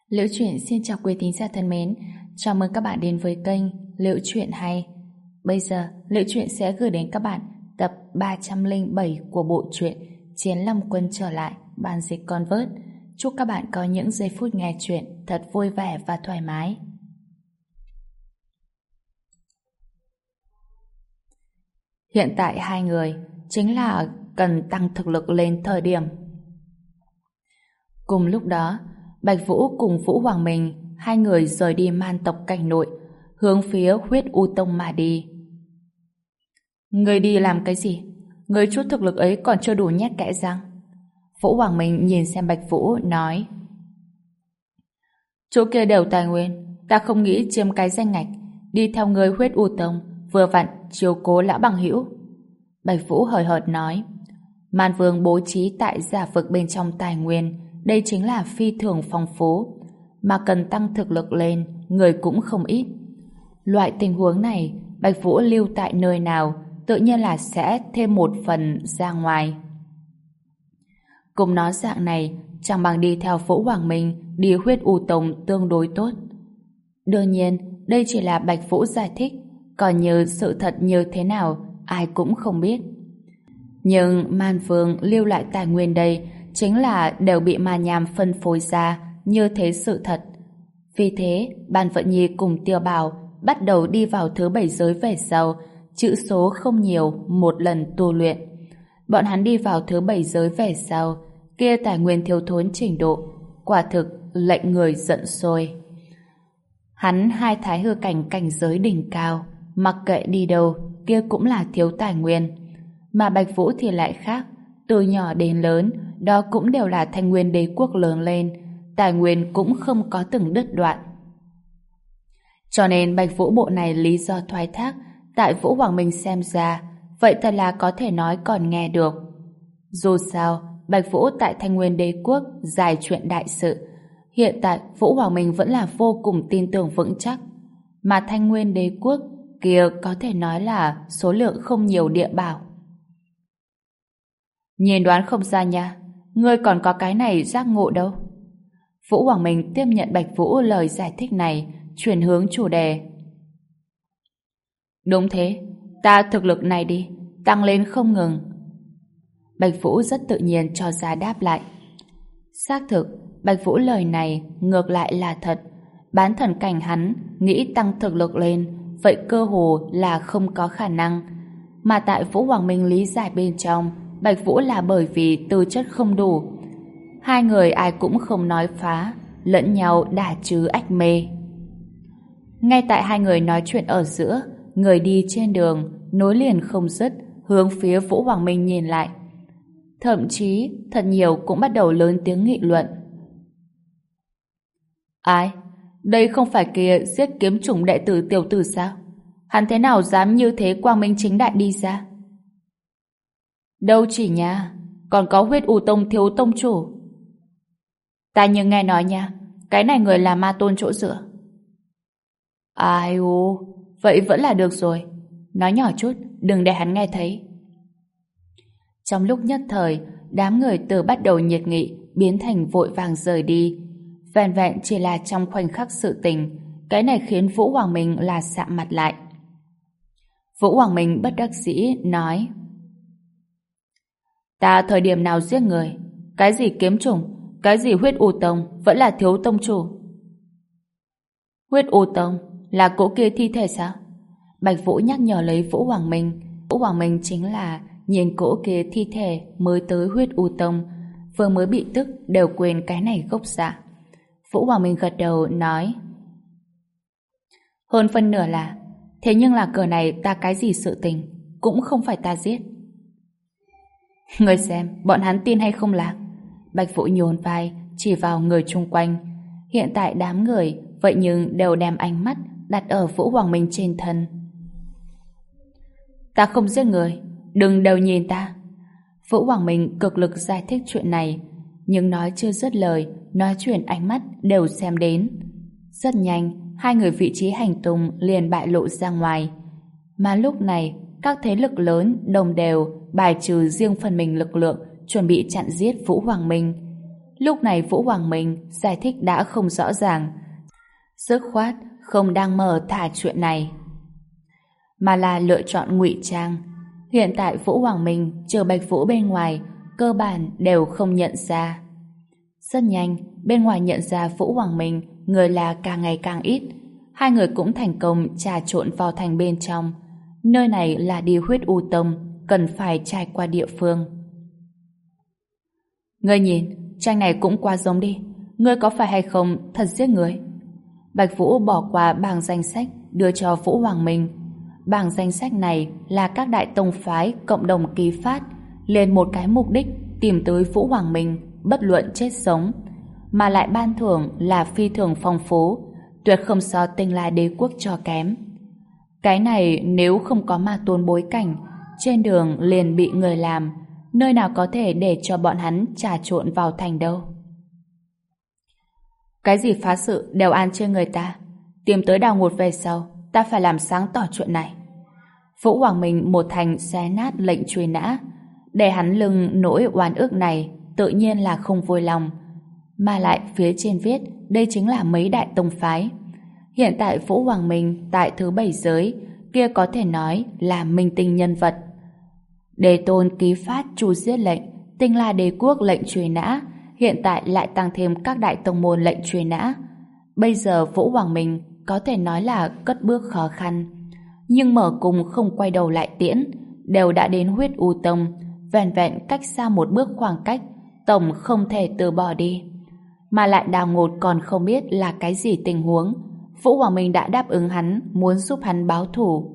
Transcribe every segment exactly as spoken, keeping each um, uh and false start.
Liễu Chuyện xin chào quý thính giả thân mến, chào mừng các bạn đến với kênh Liễu Chuyện Hay. Bây giờ, Liễu Chuyện sẽ gửi đến các bạn tập ba trăm lẻ bảy của bộ truyện Chiến Long Quân Trở Lại, bản dịch Convert. Chúc các bạn có những giây phút nghe chuyện thật vui vẻ và thoải mái. Hiện tại hai người chính là cần tăng thực lực lên thời điểm. Cùng lúc đó, Bạch Vũ cùng Vũ Hoàng Minh, hai người rời đi man tộc cảnh nội, hướng phía Huyết U Tông mà đi. Người đi làm cái gì? Người chút thực lực ấy còn chưa đủ nhét kẽ răng. Vũ Hoàng Minh nhìn xem Bạch Vũ, nói: chỗ kia đều tài nguyên, ta không nghĩ chiếm cái danh ngạch, đi theo người Huyết U Tông, vừa vặn chiếu cố lão bằng hữu. Bạch Vũ hời hợt nói: Man Vương bố trí tại giả vực bên trong tài nguyên, đây chính là phi thường phong phú, mà cần tăng thực lực lên, người cũng không ít. Loại tình huống này, Bạch Vũ lưu tại nơi nào, tự nhiên là sẽ thêm một phần ra ngoài. Cùng nó dạng này, chẳng bằng đi theo Vũ Hoàng Minh đi Huyết U Tông tương đối tốt. Đương nhiên, đây chỉ là Bạch Vũ giải thích, còn như sự thật như thế nào, ai cũng không biết. Nhưng Man Vương lưu lại tài nguyên đây chính là đều bị Ma Nham phân phối ra, như thế sự thật. Vì thế, Ban Vận Nhi cùng Tiêu Bảo bắt đầu đi vào thứ bảy giới về sau, chữ số không nhiều, một lần tu luyện. Bọn hắn đi vào thứ bảy giới về sau, kia tài nguyên thiếu thốn trình độ, quả thực lệnh người giận sôi. Hắn hai thái hư cảnh cảnh giới đỉnh cao, mặc kệ đi đâu, kia cũng là thiếu tài nguyên. Mà Bạch Vũ thì lại khác, từ nhỏ đến lớn, đó cũng đều là Thanh Nguyên đế quốc lớn lên, tài nguyên cũng không có từng đứt đoạn. Cho nên Bạch Vũ bộ này lý do thoái thác, tại Vũ Hoàng Minh xem ra, vậy thật là có thể nói còn nghe được. Dù sao, Bạch Vũ tại Thanh Nguyên đế quốc dài chuyện đại sự, hiện tại Vũ Hoàng Minh vẫn là vô cùng tin tưởng vững chắc, mà Thanh Nguyên đế quốc kia có thể nói là số lượng không nhiều địa bảo. Nhìn đoán không ra nha, ngươi còn có cái này giác ngộ đâu. Vũ Hoàng Minh tiếp nhận Bạch Vũ lời giải thích này, chuyển hướng chủ đề. Đúng thế, ta thực lực này đi, tăng lên không ngừng. Bạch Vũ rất tự nhiên cho ra đáp lại. Xác thực, Bạch Vũ lời này ngược lại là thật. Bán thần cảnh hắn nghĩ tăng thực lực lên, vậy cơ hồ là không có khả năng. Mà tại Vũ Hoàng Minh lý giải bên trong, Bạch Vũ là bởi vì tư chất không đủ. Hai người ai cũng không nói phá, lẫn nhau đả chứ ách mê. Ngay tại hai người nói chuyện ở giữa, người đi trên đường nối liền không dứt hướng phía Vũ Hoàng Minh nhìn lại. Thậm chí thật nhiều cũng bắt đầu lớn tiếng nghị luận. Ai? Đây không phải kia giết kiếm chủng đệ tử tiểu tử sao? Hắn thế nào dám như thế quang minh chính đại đi ra? Đâu chỉ nha, còn có Huyết U Tông thiếu tông chủ. Ta như nghe nói nha, cái này người là ma tôn chỗ dựa. Ai u, vậy vẫn là được rồi. Nói nhỏ chút, đừng để hắn nghe thấy. Trong lúc nhất thời, đám người từ bắt đầu nhiệt nghị biến thành vội vàng rời đi. Vẹn vẹn chỉ là trong khoảnh khắc sự tình, cái này khiến Vũ Hoàng Minh là sạm mặt lại. Vũ Hoàng Minh bất đắc dĩ nói: ta thời điểm nào giết người? Cái gì kiếm chủng? Cái gì Huyết U Tông? Vẫn là thiếu tông chủ. Huyết U Tông là cỗ kia thi thể sao? Bạch Vũ nhắc nhở lấy Vũ Hoàng Minh. Vũ Hoàng Minh chính là nhìn cỗ kia thi thể mới tới Huyết U Tông, vừa mới bị tức đều quên cái này gốc dạ. Vũ Hoàng Minh gật đầu nói: hơn phân nửa là, thế nhưng là cờ này ta cái gì sự tình cũng không phải ta giết. Người xem, bọn hắn tin hay không lạc? Bạch Vũ nhún vai, chỉ vào người chung quanh. Hiện tại đám người, vậy nhưng đều đem ánh mắt đặt ở Vũ Hoàng Minh trên thân. Ta không giết người, đừng đều nhìn ta. Vũ Hoàng Minh cực lực giải thích chuyện này, nhưng nói chưa dứt lời, nói chuyện ánh mắt đều xem đến. Rất nhanh, hai người vị trí hành tung liền bại lộ ra ngoài. Mà lúc này, các thế lực lớn đồng đều bài trừ riêng phần mình lực lượng chuẩn bị chặn giết Vũ Hoàng Minh. Lúc này Vũ Hoàng Minh giải thích đã không rõ ràng, dứt khoát không đang mở thả chuyện này, mà là lựa chọn ngụy trang. Hiện tại Vũ Hoàng Minh trừ Bạch Vũ bên ngoài cơ bản đều không nhận ra. Rất nhanh, bên ngoài nhận ra Vũ Hoàng Minh người là càng ngày càng ít. Hai người cũng thành công trà trộn vào thành bên trong. Nơi này là đi Huyết U Tông, cần phải trải qua địa phương. Ngươi nhìn, tranh này cũng quá giống đi. Ngươi có phải hay không thật giết người? Bạch Vũ bỏ qua bảng danh sách đưa cho Vũ Hoàng Minh. Bảng danh sách này là các đại tông phái cộng đồng ký phát lên một cái mục đích tìm tới Vũ Hoàng Minh bất luận chết sống, mà lại ban thưởng là phi thường phong phú, tuyệt không so Tinh La Đế quốc cho kém. Cái này nếu không có ma tôn bối cảnh, trên đường liền bị người làm, nơi nào có thể để cho bọn hắn trà trộn vào thành đâu. Cái gì phá sự đều an trên người ta, tìm tới Đào Ngột về sau, ta phải làm sáng tỏ chuyện này. Vũ Hoàng Minh một thành xé nát lệnh truy nã, để hắn lưng nỗi oan ức này, tự nhiên là không vui lòng. Mà lại phía trên viết đây chính là mấy đại tông phái. Hiện tại Vũ Hoàng Minh tại thứ bảy giới, kia có thể nói là minh tinh nhân vật. Đế tôn ký phát chu giết lệnh, Tinh La Đế quốc lệnh truy nã, hiện tại lại tăng thêm các đại tông môn lệnh truy nã. Bây giờ Vũ Hoàng Minh có thể nói là cất bước khó khăn, nhưng mở cung không quay đầu lại tiễn, đều đã đến Huyết U Tông, vẻn vẹn cách xa một bước khoảng cách, tổng không thể từ bỏ đi. Mà lại Đào Ngột còn không biết là cái gì tình huống, Vũ Hoàng Minh đã đáp ứng hắn muốn giúp hắn báo thù.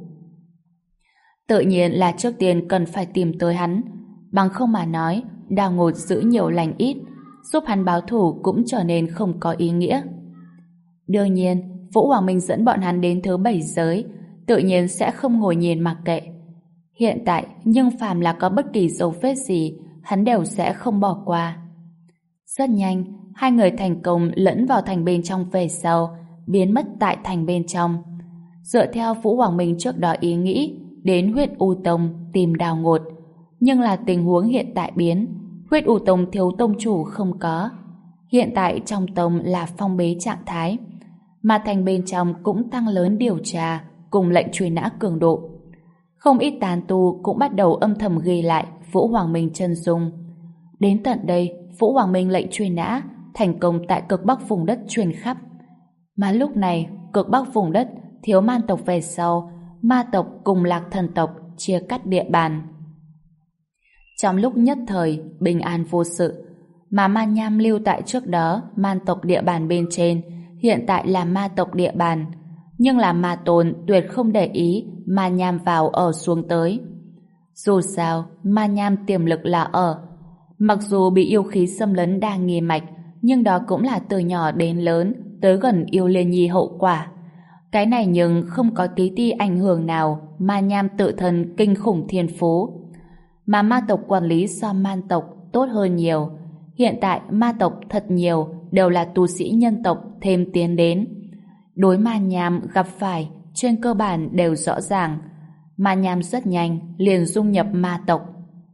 Tự nhiên là trước tiên cần phải tìm tới hắn, bằng không mà nói Đào Ngột giữ nhiều lành ít, giúp hắn báo thù cũng trở nên không có ý nghĩa. Đương nhiên, Vũ Hoàng Minh dẫn bọn hắn đến thứ bảy giới, tự nhiên sẽ không ngồi nhìn mặc kệ. Hiện tại, nhưng phàm là có bất kỳ dấu vết gì, hắn đều sẽ không bỏ qua. Rất nhanh, hai người thành công lẫn vào thành bên trong về sau, biến mất tại thành bên trong. Dựa theo Vũ Hoàng Minh trước đó ý nghĩ, đến Huyết U Tông tìm Đào Ngột. Nhưng là tình huống hiện tại biến, Huyết U Tông thiếu tông chủ không có. Hiện tại trong tông là phong bế trạng thái, mà thành bên trong cũng tăng lớn điều tra cùng lệnh truy nã cường độ. Không ít tán tu cũng bắt đầu âm thầm ghi lại Vũ Hoàng Minh chân dung. Đến tận đây, Vũ Hoàng Minh lệnh truy nã thành công tại cực bắc vùng đất truyền khắp. Mà lúc này, cực bắc vùng đất thiếu man tộc về sau, ma tộc cùng Lạc Thần tộc chia cắt địa bàn. Trong lúc nhất thời, bình an vô sự, mà man nham lưu tại trước đó man tộc địa bàn bên trên, hiện tại là ma tộc địa bàn. Nhưng là ma tôn tuyệt không để ý ma nham vào ở xuống tới. Dù sao, ma nham tiềm lực là ở. Mặc dù bị yêu khí xâm lấn đa nghi mạch, nhưng đó cũng là từ nhỏ đến lớn, tới gần yêu liên nhi hậu quả. Cái này nhưng không có tí ti ảnh hưởng nào ma nham tự thân kinh khủng thiên phú. Mà ma tộc quản lý so man tộc tốt hơn nhiều. Hiện tại ma tộc thật nhiều đều là tu sĩ nhân tộc thêm tiến đến. Đối ma nham gặp phải trên cơ bản đều rõ ràng. Ma nham rất nhanh liền dung nhập ma tộc.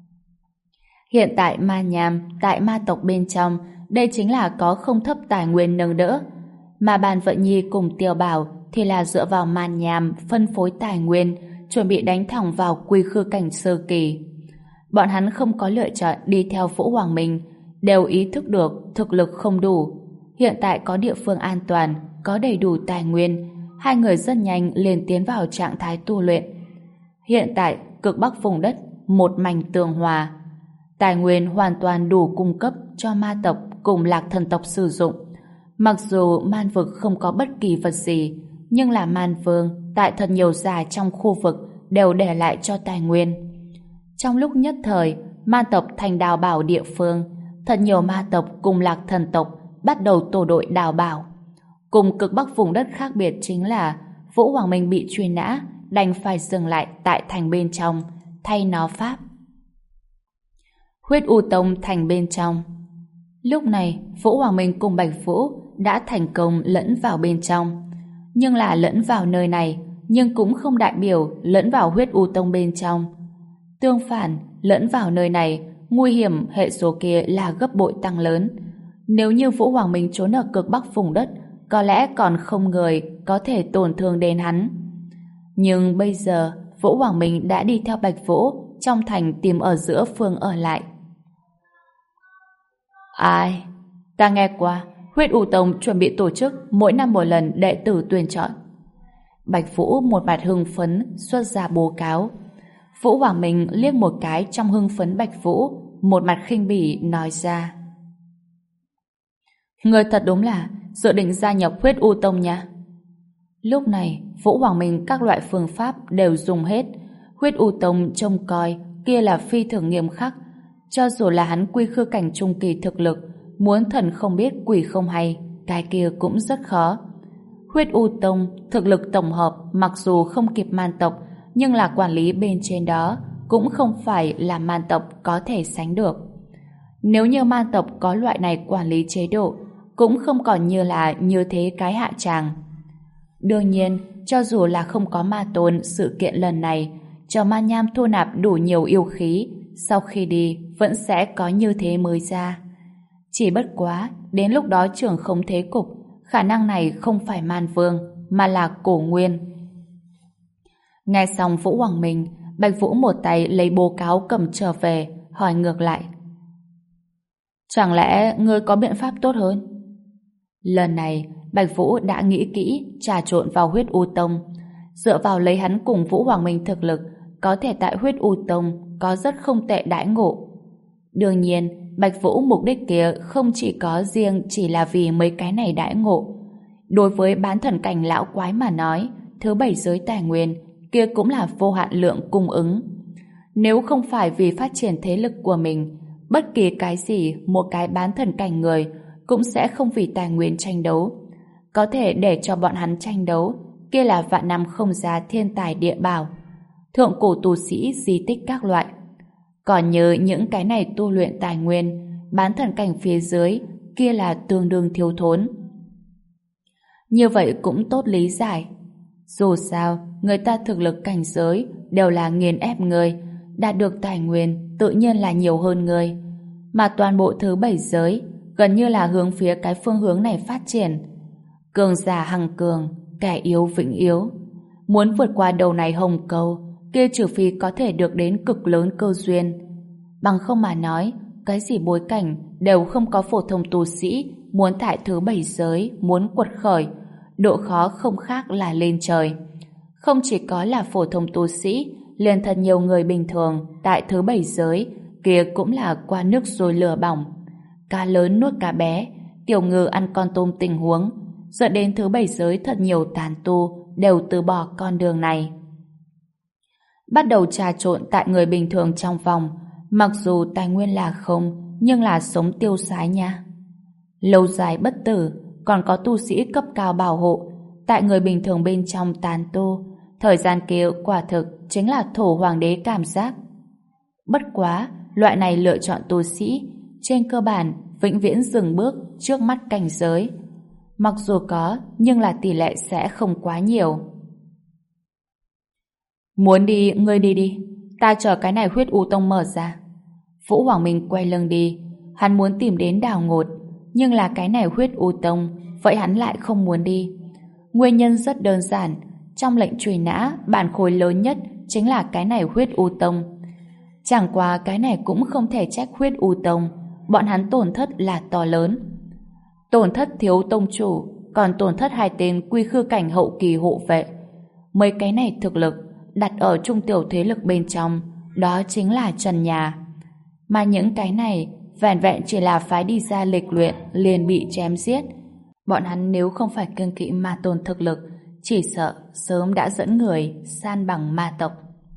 Hiện tại ma nham tại ma tộc bên trong, đây chính là có không thấp tài nguyên nâng đỡ. Mà Bàn Vận Nhi cùng Tiêu Bảo thì là dựa vào ma nham phân phối tài nguyên, chuẩn bị đánh thẳng vào quy khư cảnh sơ kỳ. Bọn hắn không có lựa chọn đi theo Vũ Hoàng Minh, đều ý thức được thực lực không đủ. Hiện tại có địa phương an toàn, có đầy đủ tài nguyên, hai người rất nhanh liền tiến vào trạng thái tu luyện. Hiện tại, cực bắc vùng đất, một mảnh tường hòa. Tài nguyên hoàn toàn đủ cung cấp cho ma tộc cùng Lạc Thần tộc sử dụng. Mặc dù man vực không có bất kỳ vật gì, nhưng là man vương tại thật nhiều giải trong khu vực đều để lại cho tài nguyên. Trong lúc nhất thời, man tộc thành đào bảo địa phương, thật nhiều ma tộc cùng Lạc Thần tộc bắt đầu tổ đội đào bảo. Cùng cực bắc vùng đất khác biệt chính là Vũ Hoàng Minh bị truy nã, đành phải dừng lại tại thành bên trong, thay nó pháp. Huyết U Tông thành bên trong. Lúc này, Vũ Hoàng Minh cùng Bạch Vũ đã thành công lẫn vào bên trong. Nhưng là lẫn vào nơi này, nhưng cũng không đại biểu lẫn vào Huyết U Tông bên trong. Tương phản, lẫn vào nơi này, nguy hiểm hệ số kia là gấp bội tăng lớn. Nếu như Vũ Hoàng Minh trốn ở cực bắc vùng đất, có lẽ còn không người có thể tổn thương đến hắn. Nhưng bây giờ, Vũ Hoàng Minh đã đi theo Bạch Vũ trong thành tìm ở giữa phương ở lại. Ai? Ta nghe qua, Huyết U Tông chuẩn bị tổ chức mỗi năm một lần đệ tử tuyển chọn. Bạch Vũ một mặt hưng phấn xuất ra báo cáo. Vũ Hoàng Minh liếc một cái trong hưng phấn Bạch Vũ, một mặt khinh bỉ nói ra: Người thật đúng là dự định gia nhập Huyết U Tông nha. Lúc này, Vũ Hoàng Minh các loại phương pháp đều dùng hết. Huyết U Tông trông coi kia là phi thường nghiêm khắc. Cho dù là hắn quy khư cảnh trung kỳ thực lực, muốn thần không biết quỷ không hay, cái kia cũng rất khó. Huyết U Tông thực lực tổng hợp mặc dù không kịp man tộc, nhưng là quản lý bên trên đó cũng không phải là man tộc có thể sánh được. Nếu như man tộc có loại này quản lý chế độ, cũng không còn như là như thế cái hạ tràng. Đương nhiên, cho dù là không có ma tôn sự kiện lần này, cho ma nham thu nạp đủ nhiều yêu khí, sau khi đi vẫn sẽ có như thế mới ra. Chỉ bất quá, đến lúc đó trưởng không thế cục, khả năng này không phải man vương, mà là cổ nguyên. Nghe xong Vũ Hoàng Minh, Bạch Vũ một tay lấy báo cáo cầm trở về, hỏi ngược lại: Chẳng lẽ ngươi có biện pháp tốt hơn? Lần này, Bạch Vũ đã nghĩ kỹ trà trộn vào Huyết U Tông. Dựa vào lấy hắn cùng Vũ Hoàng Minh thực lực, có thể tại Huyết U Tông có rất không tệ đãi ngộ. Đương nhiên, Bạch Vũ mục đích kia không chỉ có riêng chỉ là vì mấy cái này đãi ngộ. Đối với bán thần cảnh lão quái mà nói, thứ bảy giới tài nguyên kia cũng là vô hạn lượng cung ứng. Nếu không phải vì phát triển thế lực của mình, bất kỳ cái gì một cái bán thần cảnh người cũng sẽ không vì tài nguyên tranh đấu. Có thể để cho bọn hắn tranh đấu, kia là vạn năm không ra thiên tài địa bảo, thượng cổ tu sĩ di tích các loại. Còn như những cái này tu luyện tài nguyên, bán thần cảnh phía dưới, kia là tương đương thiếu thốn. Như vậy cũng tốt lý giải. Dù sao, người ta thực lực cảnh giới đều là nghiền ép người, đạt được tài nguyên tự nhiên là nhiều hơn người. Mà toàn bộ thứ bảy giới gần như là hướng phía cái phương hướng này phát triển. Cường giả hằng cường, kẻ yếu vĩnh yếu. Muốn vượt qua đầu này hồng câu, kia trừ phi có thể được đến cực lớn cơ duyên. Bằng không mà nói, cái gì bối cảnh đều không có phổ thông tu sĩ muốn tại thứ bảy giới, muốn quật khởi, độ khó không khác là lên trời. Không chỉ có là phổ thông tu sĩ, liền thật nhiều người bình thường tại thứ bảy giới kia cũng là qua nước rồi lửa bỏng. Cá lớn nuốt cá bé, tiểu ngư ăn con tôm tình huống, dẫn đến thứ bảy giới thật nhiều tán tu đều từ bỏ con đường này. Bắt đầu trà trộn tại người bình thường trong vòng, mặc dù tài nguyên là không, nhưng là sống tiêu sái nha. Lâu dài bất tử, còn có tu sĩ cấp cao bảo hộ, tại người bình thường bên trong tán tu, thời gian kia quả thực chính là thổ hoàng đế cảm giác. Bất quá, loại này lựa chọn tu sĩ, trên cơ bản vĩnh viễn dừng bước trước mắt cảnh giới. Mặc dù có, nhưng là tỷ lệ sẽ không quá nhiều. Muốn đi, ngươi đi đi. Ta chờ cái này Huyết U Tông mở ra. Vũ Hoàng Minh quay lưng đi. Hắn muốn tìm đến Đào Ngột, nhưng là cái này Huyết U Tông, vậy hắn lại không muốn đi. Nguyên nhân rất đơn giản. Trong lệnh truy nã, bản khối lớn nhất chính là cái này Huyết U Tông. Chẳng qua cái này cũng không thể trách Huyết U Tông. Bọn hắn tổn thất là to lớn. Tổn thất thiếu tông chủ, còn tổn thất hai tên quy khư cảnh hậu kỳ hộ vệ. Mấy cái này thực lực đặt ở trung tiểu thế lực bên trong, đó chính là trần nhà. Mà những cái này vẻn vẹn chỉ là phái đi ra lịch luyện liền bị chém giết. Bọn hắn nếu không phải kiêng kỵ ma tôn thực lực, chỉ sợ sớm đã dẫn người san bằng ma tộc.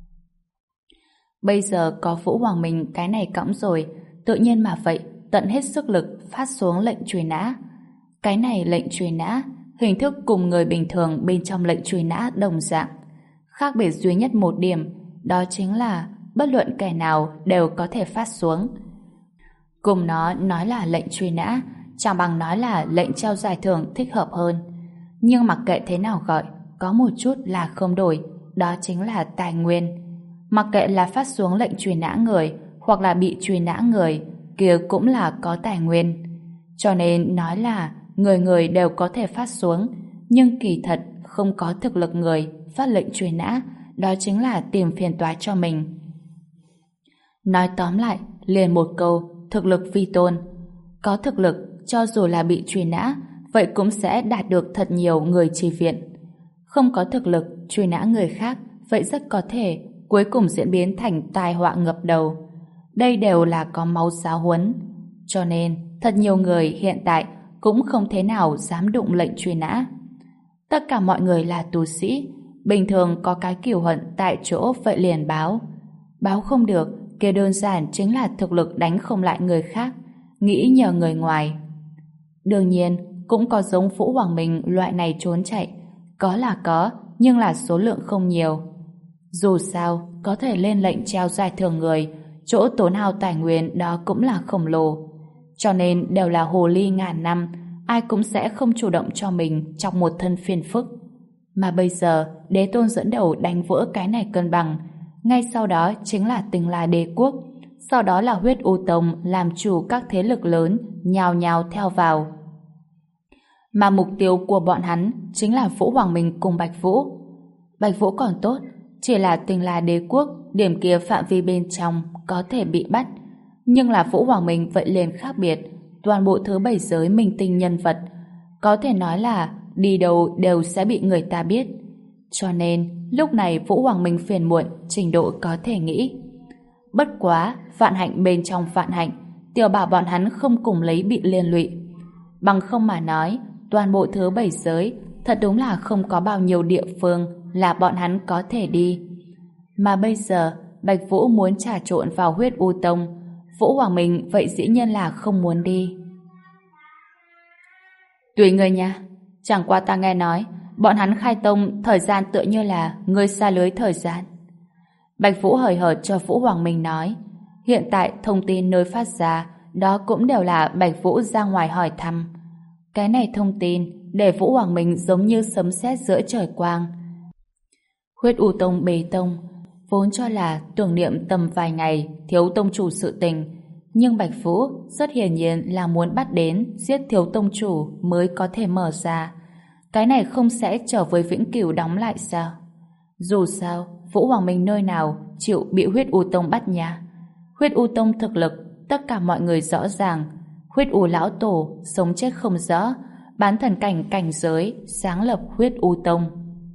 Bây giờ có Vũ Hoàng Minh cái này cõng rồi, tự nhiên mà vậy tận hết sức lực phát xuống lệnh truy nã. Cái này lệnh truy nã, hình thức cùng người bình thường bên trong lệnh truy nã đồng dạng. Khác biệt duy nhất một điểm, đó chính là bất luận kẻ nào đều có thể phát xuống. Cùng nó nói là lệnh truy nã, chẳng bằng nói là lệnh treo giải thưởng thích hợp hơn. Nhưng mặc kệ thế nào gọi, có một chút là không đổi, đó chính là tài nguyên. Mặc kệ là phát xuống lệnh truy nã người, hoặc là bị truy nã người, kia cũng là có tài nguyên. Cho nên nói là người người đều có thể phát xuống, nhưng kỳ thật không có thực lực người phát lệnh truy nã, đó chính là tìm phiền toái cho mình. Nói tóm lại, liền một câu, thực lực vi tôn. Có thực lực, cho dù là bị truy nã, vậy cũng sẽ đạt được thật nhiều người chi viện. Không có thực lực, truy nã người khác, vậy rất có thể cuối cùng diễn biến thành tai họa ngập đầu. Đây đều là có máu giáo huấn. Cho nên, thật nhiều người hiện tại cũng không thế nào dám đụng lệnh truy nã. Tất cả mọi người là tu sĩ, bình thường có cái kiểu hận tại chỗ vậy liền báo. Báo không được, kia đơn giản chính là thực lực đánh không lại người khác, nghĩ nhờ người ngoài. Đương nhiên, cũng có giống Vũ Hoàng Minh loại này trốn chạy, có là có, nhưng là số lượng không nhiều. Dù sao, có thể lên lệnh treo giải thưởng người, chỗ tốn hao tài nguyên đó cũng là khổng lồ. Cho nên đều là hồ ly ngàn năm, ai cũng sẽ không chủ động cho mình trong một thân phiền phức. Mà bây giờ, đế tôn dẫn đầu đánh vỡ cái này cân bằng, ngay sau đó chính là Tinh La Đế Quốc, sau đó là Huyết U Tông làm chủ các thế lực lớn, nhào nhào theo vào. Mà mục tiêu của bọn hắn chính là Vũ Hoàng Minh cùng Bạch Vũ. Bạch Vũ còn tốt, chỉ là Tinh La Đế Quốc, điểm kia phạm vi bên trong có thể bị bắt. Nhưng là Vũ Hoàng Minh vậy liền khác biệt, toàn bộ thứ bảy giới minh tinh nhân vật. Có thể nói là đi đâu đều sẽ bị người ta biết. Cho nên, lúc này Vũ Hoàng Minh phiền muộn, trình độ có thể nghĩ. Bất quá, vạn hạnh bên trong vạn hạnh, Tiểu Bảo bọn hắn không cùng lấy bị liên lụy. Bằng không mà nói, toàn bộ thứ bảy giới, thật đúng là không có bao nhiêu địa phương là bọn hắn có thể đi. Mà bây giờ, Bạch Vũ muốn trà trộn vào Huyết U Tông, Vũ Hoàng Minh vậy dĩ nhiên là không muốn đi. Tùy người nha, chẳng qua ta nghe nói, bọn hắn khai tông thời gian tựa như là người xa lưới thời gian. Bạch Vũ hời hợt cho Vũ Hoàng Minh nói, hiện tại thông tin nơi phát ra, đó cũng đều là Bạch Vũ ra ngoài hỏi thăm. Cái này thông tin để Vũ Hoàng Minh giống như sấm sét giữa trời quang. Huyết U Tông bế tông, vốn cho là tưởng niệm tầm vài ngày thiếu tông chủ sự tình, nhưng Bạch Vũ rất hiển nhiên là muốn bắt đến giết thiếu tông chủ mới có thể mở ra. Cái này không sẽ trở với vĩnh cửu đóng lại sao? Dù sao, Vũ Hoàng Minh nơi nào chịu bị Huyết U Tông bắt nha. Huyết U Tông thực lực, tất cả mọi người rõ ràng. Huyết U lão tổ, sống chết không rõ, bán thần cảnh cảnh giới, sáng lập Huyết U Tông.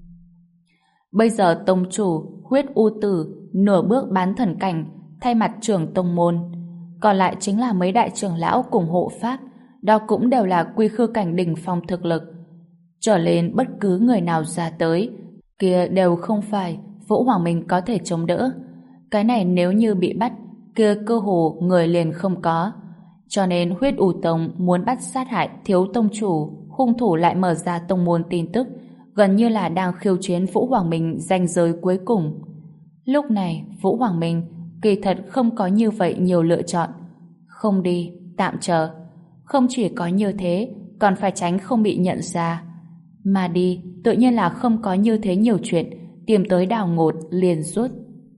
Bây giờ tông chủ, Huyết U Tử, nửa bước bán thần cảnh, thay mặt trưởng tông môn. Còn lại chính là mấy đại trưởng lão cùng hộ pháp, đó cũng đều là quy khư cảnh đỉnh phong thực lực. Trở lên bất cứ người nào ra tới, kia đều không phải Vũ Hoàng Minh có thể chống đỡ. Cái này nếu như bị bắt, kia cơ hồ người liền không có. Cho nên Huyết U Tông muốn bắt sát hại thiếu tông chủ, hung thủ lại mở ra tông môn tin tức, gần như là đang khiêu chiến Vũ Hoàng Minh ranh giới cuối cùng. Lúc này, Vũ Hoàng Minh kỳ thật không có như vậy nhiều lựa chọn. Không đi, tạm chờ. Không chỉ có như thế, còn phải tránh không bị nhận ra. Mà đi, tự nhiên là không có như thế nhiều chuyện, tìm tới đào ngột liền rút.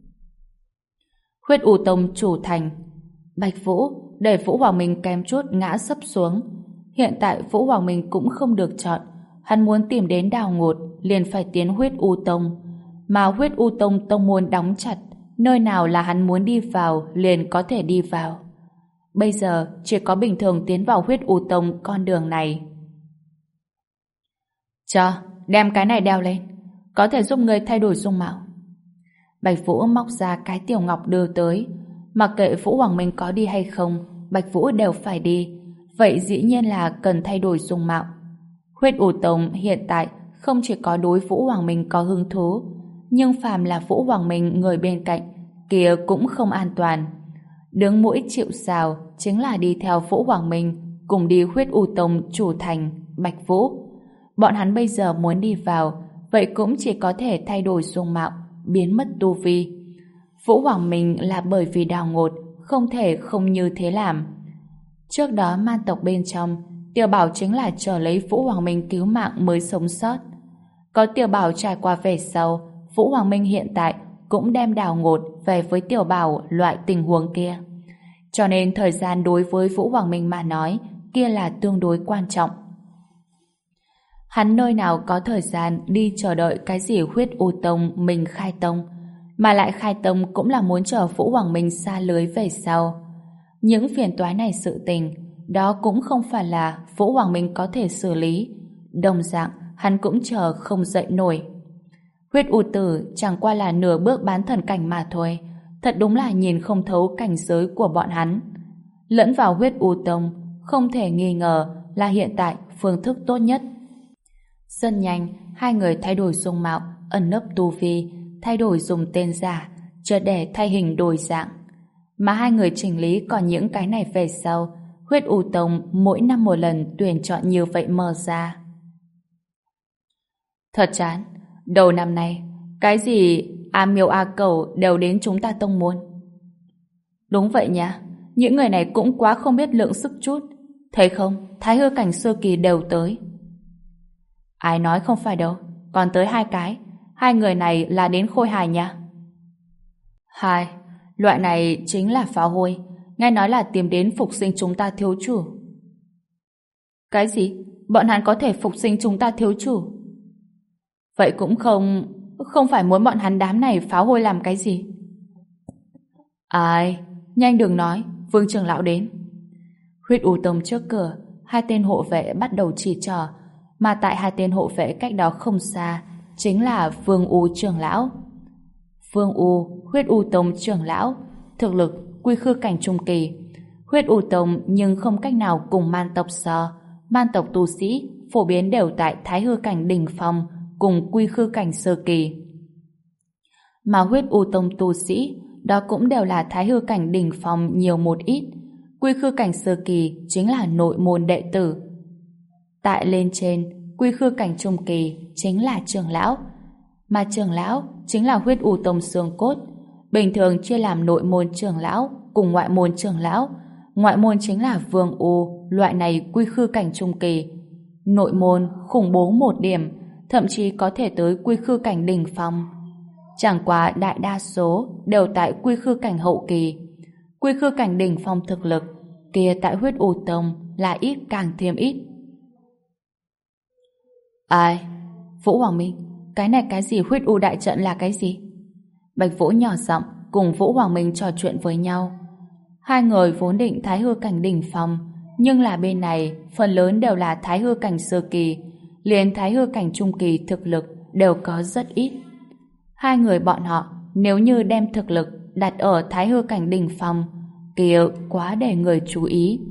Huyết U Tông chủ thành. Bạch Vũ để Vũ Hoàng Minh kém chút ngã sấp xuống. Hiện tại Vũ Hoàng Minh cũng không được chọn. Hắn muốn tìm đến đào ngột liền phải tiến Huyết U Tông. Mà Huyết U Tông tông môn đóng chặt, nơi nào là hắn muốn đi vào liền có thể đi vào. Bây giờ chỉ có bình thường tiến vào Huyết U Tông con đường này. Cho, đem cái này đeo lên, có thể giúp người thay đổi dung mạo. Bạch Vũ móc ra cái tiểu ngọc đưa tới. Mặc kệ Vũ Hoàng Minh có đi hay không, Bạch Vũ đều phải đi. Vậy dĩ nhiên là cần thay đổi dung mạo. Huyết U Tông hiện tại không chỉ có đối Vũ Hoàng Minh có hứng thú, nhưng phàm là Vũ Hoàng Minh người bên cạnh kia cũng không an toàn. Đứng mũi chịu sào chính là đi theo Vũ Hoàng Minh cùng đi Huyết U Tông chủ thành Bạch Vũ. Bọn hắn bây giờ muốn đi vào, vậy cũng chỉ có thể thay đổi dung mạo, biến mất tu vi. Vũ Hoàng Minh là bởi vì đào ngột, không thể không như thế làm. Trước đó man tộc bên trong, Tiểu Bảo chính là chờ lấy Vũ Hoàng Minh cứu mạng mới sống sót. Có Tiểu Bảo trải qua về sau, Vũ Hoàng Minh hiện tại cũng đem đào ngột về với Tiểu Bảo loại tình huống kia. Cho nên thời gian đối với Vũ Hoàng Minh mà nói, kia là tương đối quan trọng. Hắn nơi nào có thời gian đi chờ đợi cái gì huyết u tông mình khai tông, mà lại khai tông cũng là muốn chờ Vũ Hoàng Minh xa lưới về sau. Những phiền toái này sự tình, đó cũng không phải là Vũ Hoàng Minh có thể xử lý. Đồng dạng, hắn cũng chờ không dậy nổi. Huyết u tử chẳng qua là nửa bước bán thần cảnh mà thôi, thật đúng là nhìn không thấu cảnh giới của bọn hắn. Lẫn vào huyết u tông, không thể nghi ngờ là hiện tại phương thức tốt nhất. Rất nhanh, hai người thay đổi dung mạo, ẩn nấp tu vi, thay đổi dùng tên giả, chợt để thay hình đổi dạng. Mà hai người chỉnh lý còn những cái này về sau, huyết u tông mỗi năm một lần tuyển chọn như vậy mở ra. Thật chán, đầu năm nay, cái gì A Miêu A Cẩu đều đến chúng ta tông môn. Đúng vậy nha, những người này cũng quá không biết lượng sức chút. Thấy không, Thái Hư cảnh sơ kỳ đều tới. Ai nói không phải đâu, còn tới hai cái. Hai người này là đến khôi hài nha. Hai, loại này chính là phá hôi. Nghe nói là tìm đến phục sinh chúng ta thiếu chủ. Cái gì? Bọn hắn có thể phục sinh chúng ta thiếu chủ? Vậy cũng không... Không phải muốn bọn hắn đám này phá hôi làm cái gì? Ai? Nhanh đừng nói, Vương trưởng lão đến. Huyết u tông trước cửa, hai tên hộ vệ bắt đầu chỉ trỏ, mà tại hai tên hộ vệ cách đó không xa chính là Vương U trưởng lão. Vương U, huyết u tông trưởng lão, thực lực quy khư cảnh trung kỳ. Huyết u tông nhưng không cách nào cùng man tộc so. Man tộc tu sĩ phổ biến đều tại thái hư cảnh đỉnh phong cùng quy khư cảnh sơ kỳ. Mà huyết u tông tu sĩ đó cũng đều là thái hư cảnh đỉnh phong nhiều một ít. Quy khư cảnh sơ kỳ chính là nội môn đệ tử. Tại lên trên, quy khư cảnh trung kỳ chính là trưởng lão. Mà trưởng lão chính là huyết u tông xương cốt. Bình thường chia làm nội môn trưởng lão cùng ngoại môn trưởng lão. Ngoại môn chính là vương u, loại này quy khư cảnh trung kỳ. Nội môn khủng bố một điểm, thậm chí có thể tới quy khư cảnh đỉnh phong. Chẳng qua đại đa số đều tại quy khư cảnh hậu kỳ. Quy khư cảnh đỉnh phong thực lực kia tại huyết u tông là ít càng thêm ít. Ai? Vũ Hoàng Minh, cái này cái gì huyết u đại trận là cái gì? Bạch Vũ nhỏ giọng cùng Vũ Hoàng Minh trò chuyện với nhau. Hai người vốn định thái hư cảnh đỉnh phong, nhưng là bên này phần lớn đều là thái hư cảnh sơ kỳ, liền thái hư cảnh trung kỳ thực lực đều có rất ít. Hai người bọn họ nếu như đem thực lực đặt ở thái hư cảnh đỉnh phong kia quá để người chú ý.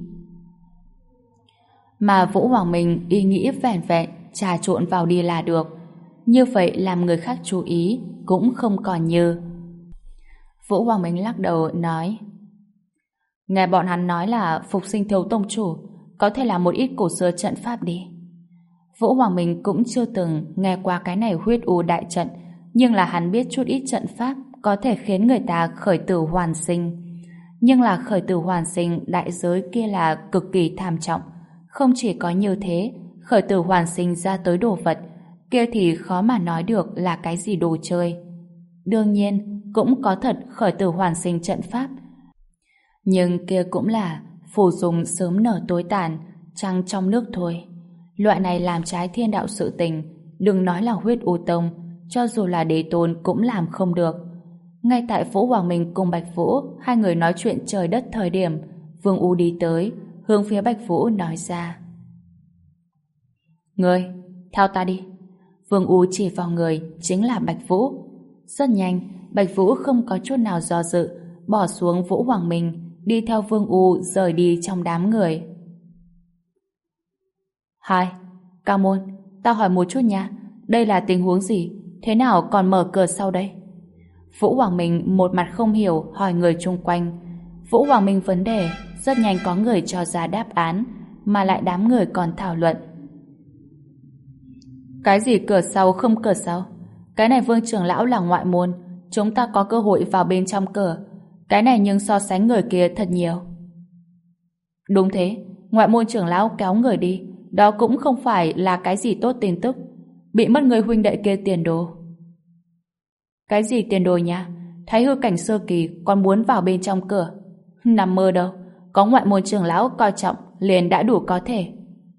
Mà Vũ Hoàng Minh ý nghĩ vẻn vẹn trà trộn vào đi là được, như vậy làm người khác chú ý cũng không còn như. Vũ Hoàng Minh lắc đầu nói: nghe bọn hắn nói là phục sinh thiếu tông chủ, có thể là một ít cổ xưa trận pháp đi. Vũ Hoàng Minh cũng chưa từng nghe qua cái này huyết u đại trận, nhưng là hắn biết chút ít trận pháp có thể khiến người ta khởi tử hoàn sinh. Nhưng là khởi tử hoàn sinh đại giới kia là cực kỳ tham trọng. Không chỉ có như thế, khởi tử hoàn sinh ra tới đồ vật kia thì khó mà nói được là cái gì đồ chơi. Đương nhiên, cũng có thật khởi tử hoàn sinh trận pháp. Nhưng kia cũng là phù dùng sớm nở tối tàn, trăng trong nước thôi. Loại này làm trái thiên đạo sự tình, đừng nói là huyết u tông, cho dù là đế tôn cũng làm không được. Ngay tại Vũ Hoàng Minh cùng Bạch Vũ hai người nói chuyện trời đất thời điểm, Vương U đi tới, hướng phía Bạch Vũ nói ra: ngươi, theo ta đi. Vương U chỉ vào người chính là Bạch Vũ. Rất nhanh, Bạch Vũ không có chút nào do dự, bỏ xuống Vũ Hoàng Minh, đi theo Vương U rời đi trong đám người. Hai, Cao Môn, tao hỏi một chút nha, đây là tình huống gì? Thế nào còn mở cửa sau đây? Vũ Hoàng Minh một mặt không hiểu hỏi người chung quanh. Vũ Hoàng Minh vấn đề rất nhanh có người cho ra đáp án, mà lại đám người còn thảo luận. Cái gì cửa sau không cửa sau? Cái này Vương trưởng lão là ngoại môn, chúng ta có cơ hội vào bên trong cửa. Cái này nhưng so sánh người kia thật nhiều. Đúng thế, ngoại môn trưởng lão kéo người đi, đó cũng không phải là cái gì tốt tin tức. Bị mất người huynh đệ kia tiền đồ. Cái gì tiền đồ nha? Thái hư cảnh sơ kỳ còn muốn vào bên trong cửa? Nằm mơ đâu, có ngoại môn trưởng lão coi trọng, liền đã đủ có thể.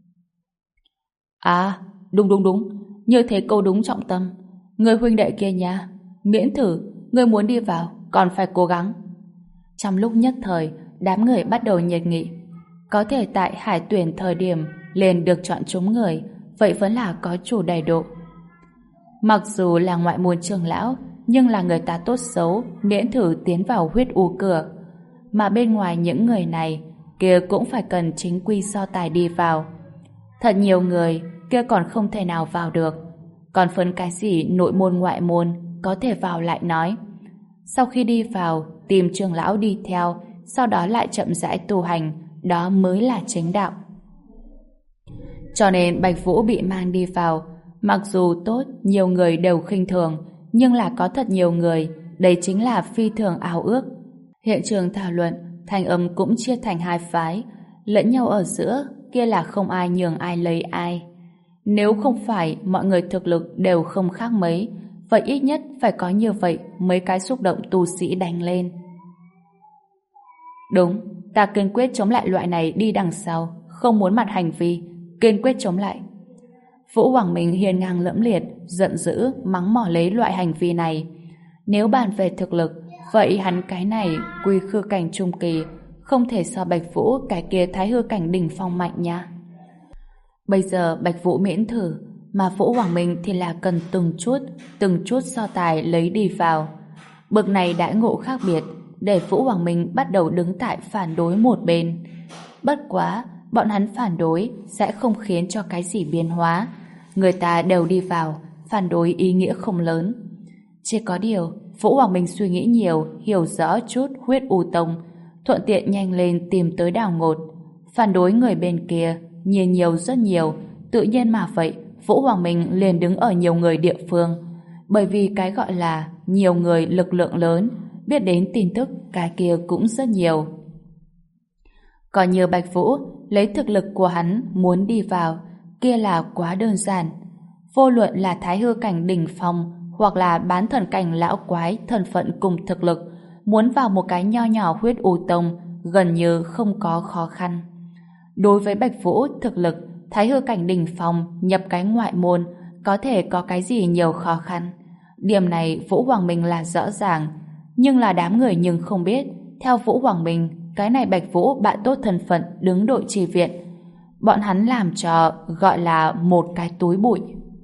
À, đúng đúng đúng, như thế câu đúng trọng tâm. Người huynh đệ kia nha, miễn thử, người muốn đi vào, còn phải cố gắng. Trong lúc nhất thời, đám người bắt đầu nhiệt nghị. Có thể tại hải tuyển thời điểm liền được chọn trúng người, vậy vẫn là có chủ đầy độ. Mặc dù là ngoại môn trưởng lão, nhưng là người ta tốt xấu, miễn thử tiến vào huyết u cửa. Mà bên ngoài những người này, kia cũng phải cần chính quy so tài đi vào. Thật nhiều người, kia còn không thể nào vào được. Còn phân cái gì nội môn ngoại môn, có thể vào lại nói. Sau khi đi vào, tìm trưởng lão đi theo, sau đó lại chậm rãi tu hành, đó mới là chính đạo. Cho nên Bạch Vũ bị mang đi vào, mặc dù tốt, nhiều người đều khinh thường, nhưng là có thật nhiều người, đây chính là phi thường ao ước. Hiện trường thảo luận, thanh âm cũng chia thành hai phái, lẫn nhau ở giữa, kia là không ai nhường ai lấy ai. Nếu không phải mọi người thực lực đều không khác mấy, vậy ít nhất phải có như vậy mấy cái xúc động tu sĩ đánh lên. Đúng, ta kiên quyết chống lại loại này đi đằng sau, không muốn mặt hành vi, kiên quyết chống lại. Vũ Hoàng Minh hiên ngang lẫm liệt, giận dữ, mắng mỏ lấy loại hành vi này. Nếu bàn về thực lực, vậy hắn cái này quy khư cảnh trung kỳ, không thể so Bạch Vũ cái kia thái hư cảnh đỉnh phong mạnh nha. Bây giờ Bạch Vũ miễn thử, mà Vũ Hoàng Minh thì là cần từng chút, từng chút so tài lấy đi vào. Bực này đãi ngộ khác biệt, để Vũ Hoàng Minh bắt đầu đứng tại phản đối một bên. Bất quá, bọn hắn phản đối sẽ không khiến cho cái gì biến hóa. Người ta đều đi vào, phản đối ý nghĩa không lớn. Chỉ có điều, Vũ Hoàng Minh suy nghĩ nhiều, hiểu rõ chút huyết u tông, thuận tiện nhanh lên tìm tới Đào Ngột. Phản đối người bên kia, nhiều nhiều rất nhiều, tự nhiên mà vậy, Vũ Hoàng Minh liền đứng ở nhiều người địa phương. Bởi vì cái gọi là nhiều người lực lượng lớn, biết đến tin tức cái kia cũng rất nhiều. Còn như Bạch Vũ, lấy thực lực của hắn muốn đi vào, kia là quá đơn giản. Vô luận là thái hư cảnh đỉnh phong hoặc là bán thần cảnh lão quái thân phận cùng thực lực, muốn vào một cái nho nhỏ huyết u tông gần như không có khó khăn. Đối với Bạch Vũ, thực lực thái hư cảnh đỉnh phong nhập cái ngoại môn có thể có cái gì nhiều khó khăn. Điểm này Vũ Hoàng Minh là rõ ràng, nhưng là đám người nhưng không biết, theo Vũ Hoàng Minh, cái này Bạch Vũ bạn tốt thân phận đứng đội trì viện. Bọn hắn làm cho gọi là một cái túi bụi.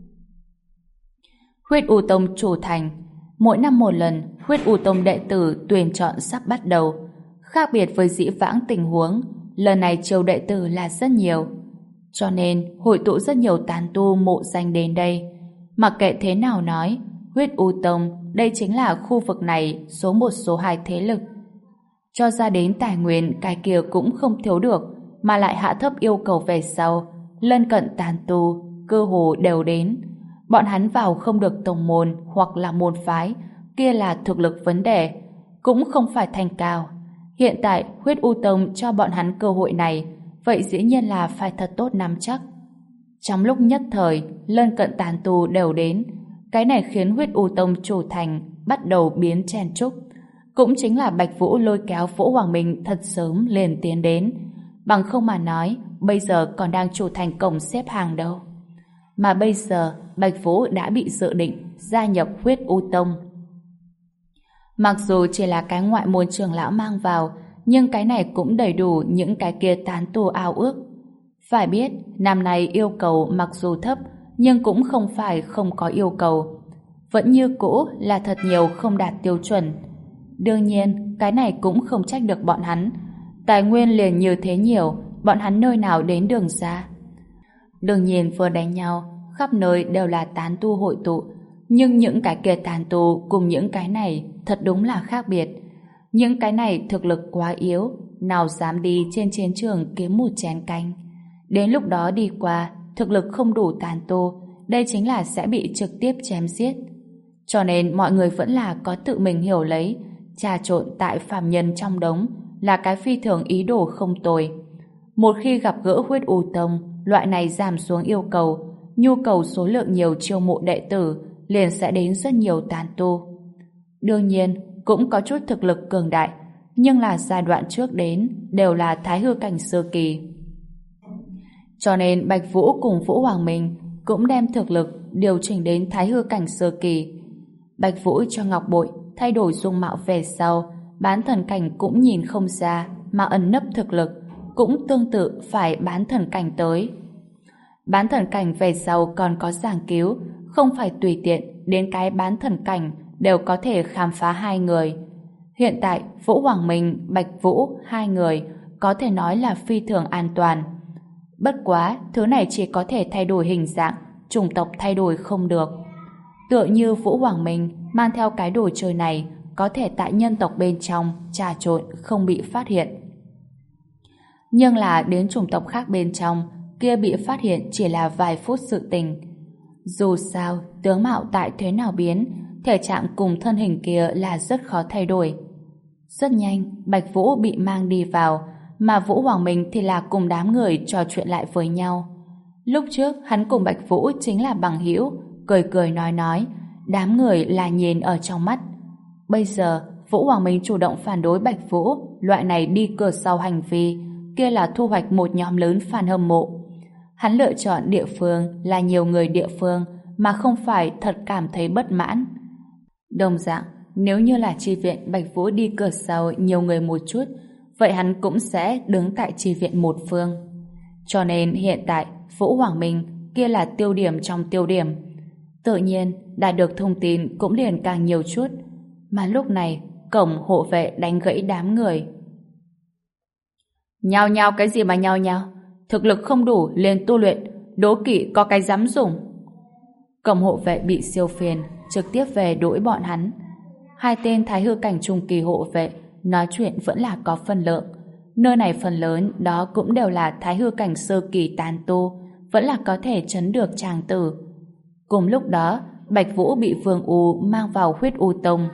Huyết U Tông chủ thành. Mỗi năm một lần, Huyết U Tông đệ tử tuyển chọn sắp bắt đầu. Khác biệt với dĩ vãng tình huống, lần này chiêu đệ tử là rất nhiều. Cho nên, hội tụ rất nhiều tán tu mộ danh đến đây. Mặc kệ thế nào nói, Huyết U Tông, đây chính là khu vực này số một số hai thế lực. Cho ra đến tài nguyên cái kia cũng không thiếu được, mà lại hạ thấp yêu cầu về sau, lân cận tán tu, cơ hồ đều đến. Bọn hắn vào không được tông môn hoặc là môn phái, kia là thực lực vấn đề, cũng không phải thành cao. Hiện tại Huyết U Tông cho bọn hắn cơ hội này, vậy dĩ nhiên là phải thật tốt nắm chắc. Trong lúc nhất thời, lân cận tán tu đều đến, cái này khiến Huyết U Tông chủ thành bắt đầu biến chen chúc. Cũng chính là Bạch Vũ lôi kéo Vũ Hoàng Minh thật sớm liền tiến đến. Bằng không mà nói, bây giờ còn đang chủ thành cổng xếp hàng đâu. Mà bây giờ, Bạch Vũ đã bị dự định gia nhập Huyết U Tông. Mặc dù chỉ là cái ngoại môn trưởng lão mang vào, nhưng cái này cũng đầy đủ những cái kia tán tu ao ước. Phải biết, năm nay yêu cầu mặc dù thấp, nhưng cũng không phải không có yêu cầu. Vẫn như cũ là thật nhiều không đạt tiêu chuẩn. Đương nhiên, cái này cũng không trách được bọn hắn. Tài nguyên liền như thế nhiều, bọn hắn nơi nào đến đường xa. Đương nhiên vừa đánh nhau, khắp nơi đều là tán tu hội tụ. Nhưng những cái kia tán tu cùng những cái này thật đúng là khác biệt. Những cái này thực lực quá yếu, nào dám đi trên chiến trường kiếm một chén canh. Đến lúc đó đi qua, thực lực không đủ tán tu, đây chính là sẽ bị trực tiếp chém giết. Cho nên mọi người vẫn là có tự mình hiểu lấy, trà trộn tại phàm nhân trong đống là cái phi thường ý đồ không tồi. Một khi gặp gỡ Huyết U Tông, loại này giảm xuống yêu cầu, nhu cầu số lượng nhiều chiêu mộ đệ tử, liền sẽ đến rất nhiều tán tu. Đương nhiên, cũng có chút thực lực cường đại, nhưng là giai đoạn trước đến đều là thái hư cảnh sơ kỳ. Cho nên Bạch Vũ cùng Vũ Hoàng Minh cũng đem thực lực điều chỉnh đến Thái hư cảnh sơ kỳ. Bạch Vũ cho Ngọc Bội thay đổi dung mạo về sau, bán thần cảnh cũng nhìn không ra mà ẩn nấp thực lực, cũng tương tự phải bán thần cảnh tới. Bán thần cảnh về sau còn có giảng cứu, không phải tùy tiện đến cái bán thần cảnh đều có thể khám phá hai người. Hiện tại Vũ Hoàng Minh, Bạch Vũ hai người có thể nói là phi thường an toàn. Bất quá, thứ này chỉ có thể thay đổi hình dạng, chủng tộc thay đổi không được. Tựa như Vũ Hoàng Minh mang theo cái đồ chơi này có thể tại nhân tộc bên trong trà trộn không bị phát hiện. Nhưng là đến chủng tộc khác bên trong kia bị phát hiện chỉ là vài phút sự tình. Dù sao, tướng mạo tại thế nào biến, thể trạng cùng thân hình kia là rất khó thay đổi. Rất nhanh, Bạch Vũ bị mang đi vào, mà Vũ Hoàng Minh thì là cùng đám người trò chuyện lại với nhau. Lúc trước, hắn cùng Bạch Vũ chính là bằng hữu, cười cười nói nói, đám người là nhìn ở trong mắt. Bây giờ, Vũ Hoàng Minh chủ động phản đối Bạch Vũ, loại này đi cửa sau hành vi, kia là thu hoạch một nhóm lớn fan hâm mộ. Hắn lựa chọn địa phương là nhiều người địa phương mà không phải thật cảm thấy bất mãn. Đồng dạng, nếu như là chi viện Bạch Vũ đi cửa sau nhiều người một chút, vậy hắn cũng sẽ đứng tại chi viện một phương. Cho nên hiện tại Vũ Hoàng Minh kia là tiêu điểm trong tiêu điểm. Tự nhiên, đạt được thông tin cũng liền càng nhiều chút. Mà lúc này, cổng hộ vệ đánh gãy đám người. Nhao nhao cái gì mà nhao nhao? Thực lực không đủ liền tu luyện, đố kỵ có cái dám dùng. Cổng hộ vệ bị siêu phiền, trực tiếp về đuổi bọn hắn. Hai tên thái hư cảnh trung kỳ hộ vệ nói chuyện vẫn là có phân lượng. Nơi này phần lớn đó cũng đều là thái hư cảnh sơ kỳ tán tu, vẫn là có thể chấn được tràng tử. Cùng lúc đó, Bạch Vũ bị Vương U mang vào Huyết U Tông.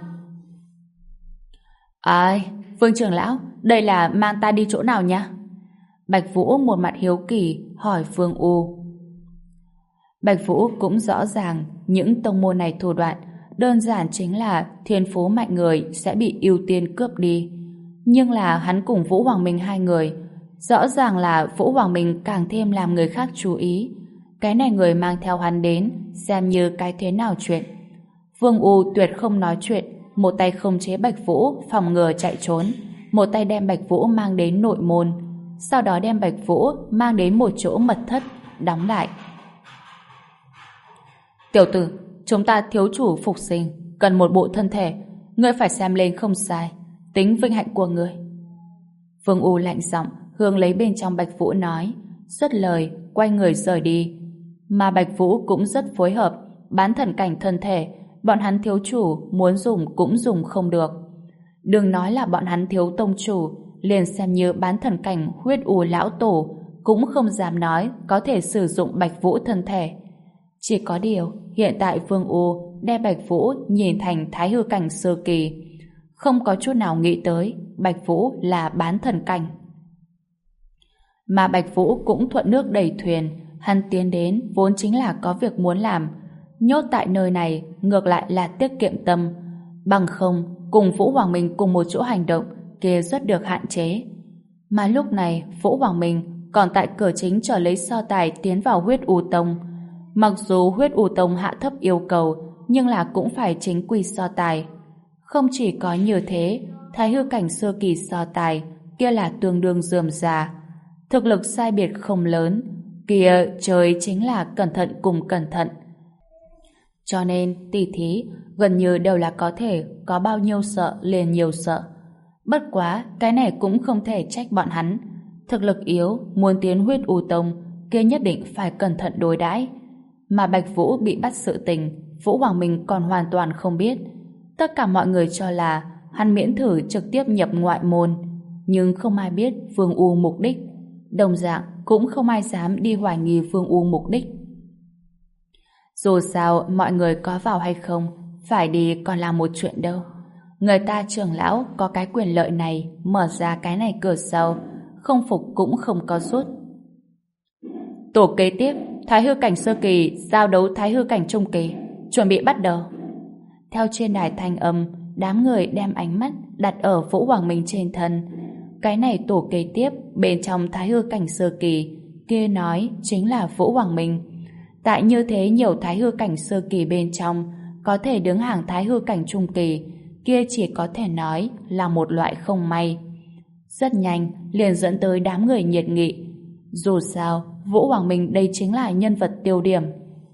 Ai, Vương trưởng lão, đây là mang ta đi chỗ nào nhá? Bạch Vũ một mặt hiếu kỳ hỏi Vương U. Bạch Vũ cũng rõ ràng những tông môn này thủ đoạn đơn giản chính là thiên phú mạnh người sẽ bị ưu tiên cướp đi. Nhưng là hắn cùng Vũ Hoàng Minh hai người, rõ ràng là Vũ Hoàng Minh càng thêm làm người khác chú ý. Cái này người mang theo hắn đến xem như cái thế nào chuyện. Vương U tuyệt không nói chuyện, một tay khống chế Bạch Vũ phòng ngừa chạy trốn, một tay đem Bạch Vũ mang đến nội môn, sau đó đem Bạch Vũ mang đến một chỗ mật thất đóng lại. Tiểu tử, chúng ta thiếu chủ phục sinh, cần một bộ thân thể, ngươi phải xem lên không sai, tính vinh hạnh của ngươi. Vương U lạnh giọng hướng lấy bên trong Bạch Vũ nói, dứt lời quay người rời đi. Mà Bạch Vũ cũng rất phối hợp, bán thần cảnh thân thể, bọn hắn thiếu chủ muốn dùng cũng dùng không được. Đừng nói là bọn hắn thiếu tông chủ, liền xem như bán thần cảnh Huyết U lão tổ cũng không dám nói có thể sử dụng Bạch Vũ thân thể. Chỉ có điều, hiện tại Vương U đem Bạch Vũ nhìn thành thái hư cảnh sơ kỳ, không có chút nào nghĩ tới Bạch Vũ là bán thần cảnh. Mà Bạch Vũ cũng thuận nước đẩy thuyền, hắn tiến đến vốn chính là có việc muốn làm, nhốt tại nơi này ngược lại là tiết kiệm tâm, bằng không cùng Vũ Hoàng Minh cùng một chỗ hành động kia rất được hạn chế. Mà lúc này Vũ Hoàng Minh còn tại cửa chính chờ lấy so tài tiến vào Huyết U Tông. Mặc dù Huyết U Tông hạ thấp yêu cầu, nhưng là cũng phải chính quy so tài. Không chỉ có như thế, thái hư cảnh sơ kỳ so tài kia là tương đương rườm rà, thực lực sai biệt không lớn, kia trời chính là cẩn thận cùng cẩn thận. Cho nên tỷ thí gần như đều là có thể có bao nhiêu sợ liền nhiều sợ. Bất quá cái này cũng không thể trách bọn hắn. Thực lực yếu muốn tiến Huyết U Tông kia nhất định phải cẩn thận đối đãi. Mà Bạch Vũ bị bắt sự tình, Vũ Hoàng Minh còn hoàn toàn không biết. Tất cả mọi người cho là hắn miễn thử trực tiếp nhập ngoại môn, nhưng không ai biết Vương U mục đích. Đồng dạng cũng không ai dám đi hoài nghi Vương U mục đích. Dù sao mọi người có vào hay không, phải đi còn là một chuyện đâu. Người ta trưởng lão có cái quyền lợi này, mở ra cái này cửa sau, không phục cũng không có rút. Tổ kế tiếp, thái hư cảnh sơ kỳ giao đấu thái hư cảnh trung kỳ, chuẩn bị bắt đầu. Theo trên đài thanh âm, đám người đem ánh mắt đặt ở Vũ Hoàng Minh trên thân. Cái này tổ kế tiếp bên trong thái hư cảnh sơ kỳ, kia nói chính là Vũ Hoàng Minh. Tại như thế nhiều thái hư cảnh sơ kỳ bên trong có thể đứng hàng thái hư cảnh trung kỳ, kia chỉ có thể nói là một loại không may. Rất nhanh liền dẫn tới đám người nhiệt nghị. Dù sao, Vũ Hoàng Minh đây chính là nhân vật tiêu điểm.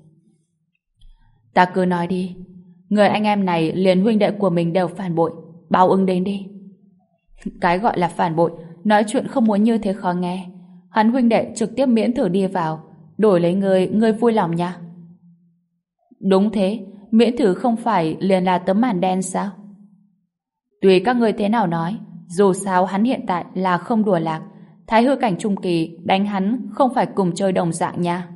Ta cứ nói đi, người anh em này liền huynh đệ của mình đều phản bội, báo ứng đến đi. Cái gọi là phản bội, nói chuyện không muốn như thế khó nghe. Hắn huynh đệ trực tiếp miễn thử đi vào, đổi lấy người, người vui lòng nha. Đúng thế, miễn thử không phải liền là tấm màn đen sao? Tùy các người thế nào nói, dù sao hắn hiện tại là không đùa lạc, thái hư cảnh trung kỳ đánh hắn không phải cùng chơi đồng dạng nha.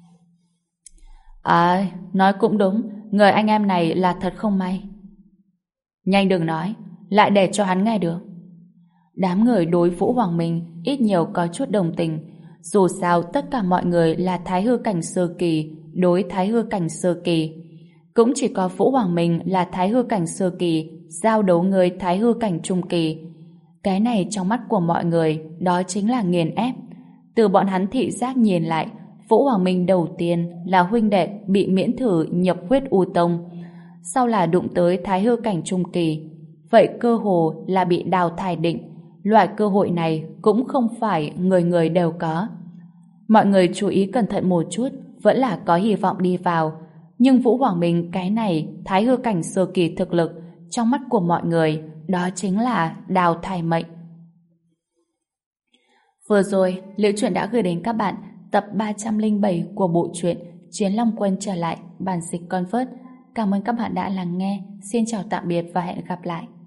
À, nói cũng đúng, người anh em này là thật không may. Nhanh đừng nói, lại để cho hắn nghe được. Đám người đối Vũ Hoàng Minh ít nhiều có chút đồng tình. Dù sao tất cả mọi người là thái hư cảnh sơ kỳ đối thái hư cảnh sơ kỳ. Cũng chỉ có Vũ Hoàng Minh là thái hư cảnh sơ kỳ giao đấu người thái hư cảnh trung kỳ. Cái này trong mắt của mọi người đó chính là nghiền ép. Từ bọn hắn thị giác nhìn lại, Vũ Hoàng Minh đầu tiên là huynh đệ bị miễn thử nhập huyết u tông, sau là đụng tới thái hư cảnh trung kỳ. Vậy cơ hồ là bị đào thải định. Loại cơ hội này cũng không phải người người đều có. Mọi người chú ý cẩn thận một chút, vẫn là có hy vọng đi vào. Nhưng Vũ Hoàng Minh cái này thái hư cảnh sơ kỳ thực lực trong mắt của mọi người đó chính là đào thải mệnh. Vừa rồi, Liễu Chuyện đã gửi đến các bạn tập ba trăm lẻ bảy của bộ truyện Chiến Long Quân trở lại bản dịch Convert. Cảm ơn các bạn đã lắng nghe. Xin chào tạm biệt và hẹn gặp lại.